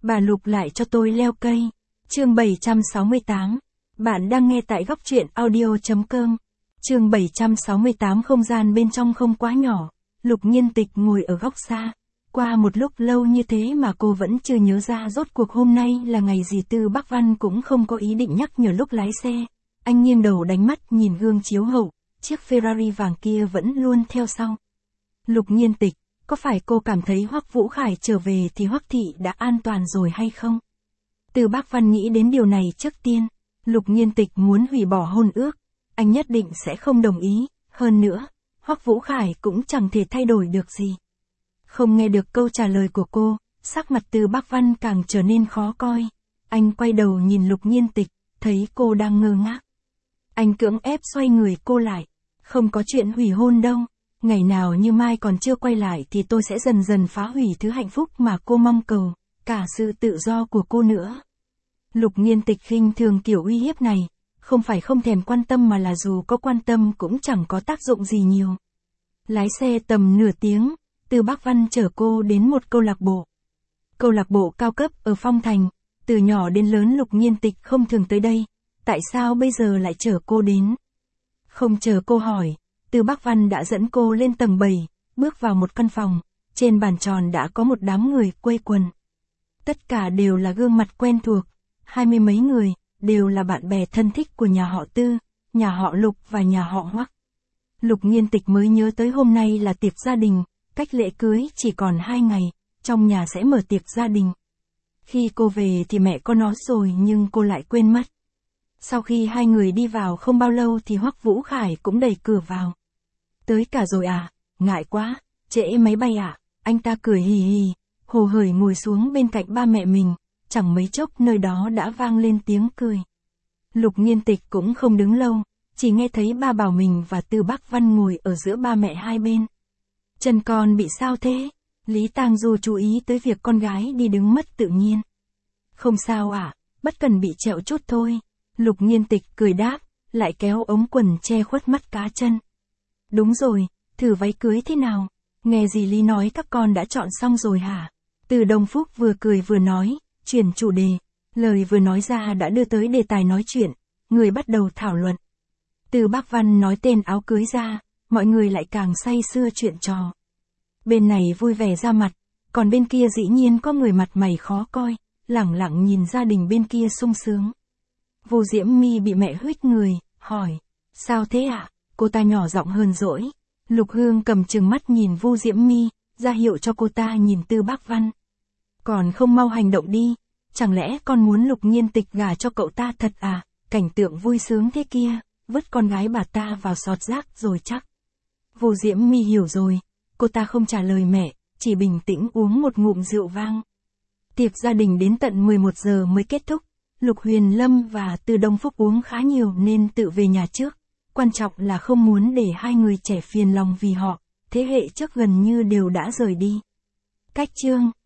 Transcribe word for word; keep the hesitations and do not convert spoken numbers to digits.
Bà Lục lại cho tôi leo cây. Chương bảy trăm sáu mươi tám. Bạn đang nghe tại góc truyện audio.com. Chương bảy trăm sáu mươi tám. Không gian bên trong không quá nhỏ. Lục Nhiên Tịch ngồi ở góc xa. Qua một lúc lâu như thế mà cô vẫn chưa nhớ ra rốt cuộc hôm nay là ngày gì. Tư Bác Văn cũng không có ý định nhắc nhở lúc lái xe. Anh nghiêng đầu đánh mắt nhìn gương chiếu hậu, chiếc Ferrari vàng kia vẫn luôn theo sau. Lục Nhiên Tịch, có phải cô cảm thấy Hoắc Vũ Khải trở về thì Hoắc thị đã an toàn rồi hay không? Tư Bác Văn nghĩ đến điều này trước tiên. Lục Nhiên Tịch muốn hủy bỏ hôn ước, anh nhất định sẽ không đồng ý, hơn nữa, Hoắc Vũ Khải cũng chẳng thể thay đổi được gì. Không nghe được câu trả lời của cô, sắc mặt Tư Bác Văn càng trở nên khó coi. Anh quay đầu nhìn Lục Nhiên Tịch, thấy cô đang ngơ ngác. Anh cưỡng ép xoay người cô lại. Không có chuyện hủy hôn đâu. Ngày nào Như Mai còn chưa quay lại thì tôi sẽ dần dần phá hủy thứ hạnh phúc mà cô mong cầu, cả sự tự do của cô nữa. Lục Nhiên Tịch khinh thường kiểu uy hiếp này, không phải không thèm quan tâm mà là dù có quan tâm cũng chẳng có tác dụng gì nhiều. Lái xe tầm nửa tiếng, Tư Bác Văn chở cô đến một câu lạc bộ. Câu lạc bộ cao cấp ở Phong Thành, từ nhỏ đến lớn Lục Nhiên Tịch không thường tới đây, tại sao bây giờ lại chở cô đến? Không chờ cô hỏi, Tư Bác Văn đã dẫn cô lên tầng bảy, bước vào một căn phòng, trên bàn tròn đã có một đám người quây quần. Tất cả đều là gương mặt quen thuộc, hai mươi mấy người, đều là bạn bè thân thích của nhà họ Tư, nhà họ Lục và nhà họ Hoắc. Lục Nhiên Tịch mới nhớ tới hôm nay là tiệc gia đình, cách lễ cưới chỉ còn hai ngày, trong nhà sẽ mở tiệc gia đình. Khi cô về thì mẹ có nói rồi nhưng cô lại quên mất. Sau khi hai người đi vào không bao lâu thì Hoắc Vũ Khải cũng đẩy cửa vào. Tới cả rồi à, ngại quá, trễ máy bay à, anh ta cười hì hì, hồ hởi ngồi xuống bên cạnh ba mẹ mình, chẳng mấy chốc nơi đó đã vang lên tiếng cười. Lục Nhiên Tịch cũng không đứng lâu, chỉ nghe thấy ba bảo mình và Tư Bác Văn ngồi ở giữa ba mẹ hai bên. Chân con bị sao thế? Lý Tang Du chú ý tới việc con gái đi đứng mất tự nhiên. Không sao à, bất cần bị trẹo chút thôi. Lục Nhiên Tịch cười đáp, lại kéo ống quần che khuất mắt cá chân. Đúng rồi, thử váy cưới thế nào? Nghe dì Lý nói các con đã chọn xong rồi hả? Từ Đông Phúc vừa cười vừa nói, chuyển chủ đề. Lời vừa nói ra đã đưa tới đề tài nói chuyện, người bắt đầu thảo luận. Từ Bác Văn nói tên áo cưới ra, mọi người lại càng say sưa chuyện trò. Bên này vui vẻ ra mặt, còn bên kia dĩ nhiên có người mặt mày khó coi, lẳng lặng nhìn gia đình bên kia sung sướng. Vô Diễm My bị mẹ huých người, hỏi, sao thế ạ? À? Cô ta nhỏ giọng hờn dỗi. Lục Hương cầm trừng mắt nhìn Vô Diễm My, ra hiệu cho cô ta nhìn Tư Bác Văn. Còn không mau hành động đi, chẳng lẽ con muốn Lục Nhiên Tịch gả cho cậu ta thật à? Cảnh tượng vui sướng thế kia, vứt con gái bà ta vào sọt rác rồi chắc. Vô Diễm My hiểu rồi, cô ta không trả lời mẹ, chỉ bình tĩnh uống một ngụm rượu vang. Tiệc gia đình đến tận mười một giờ mới kết thúc. Lục Huyền Lâm và Từ Đông Phúc uống khá nhiều nên tự về nhà trước. Quan trọng là không muốn để hai người trẻ phiền lòng vì họ, thế hệ trước gần như đều đã rời đi. Cách chương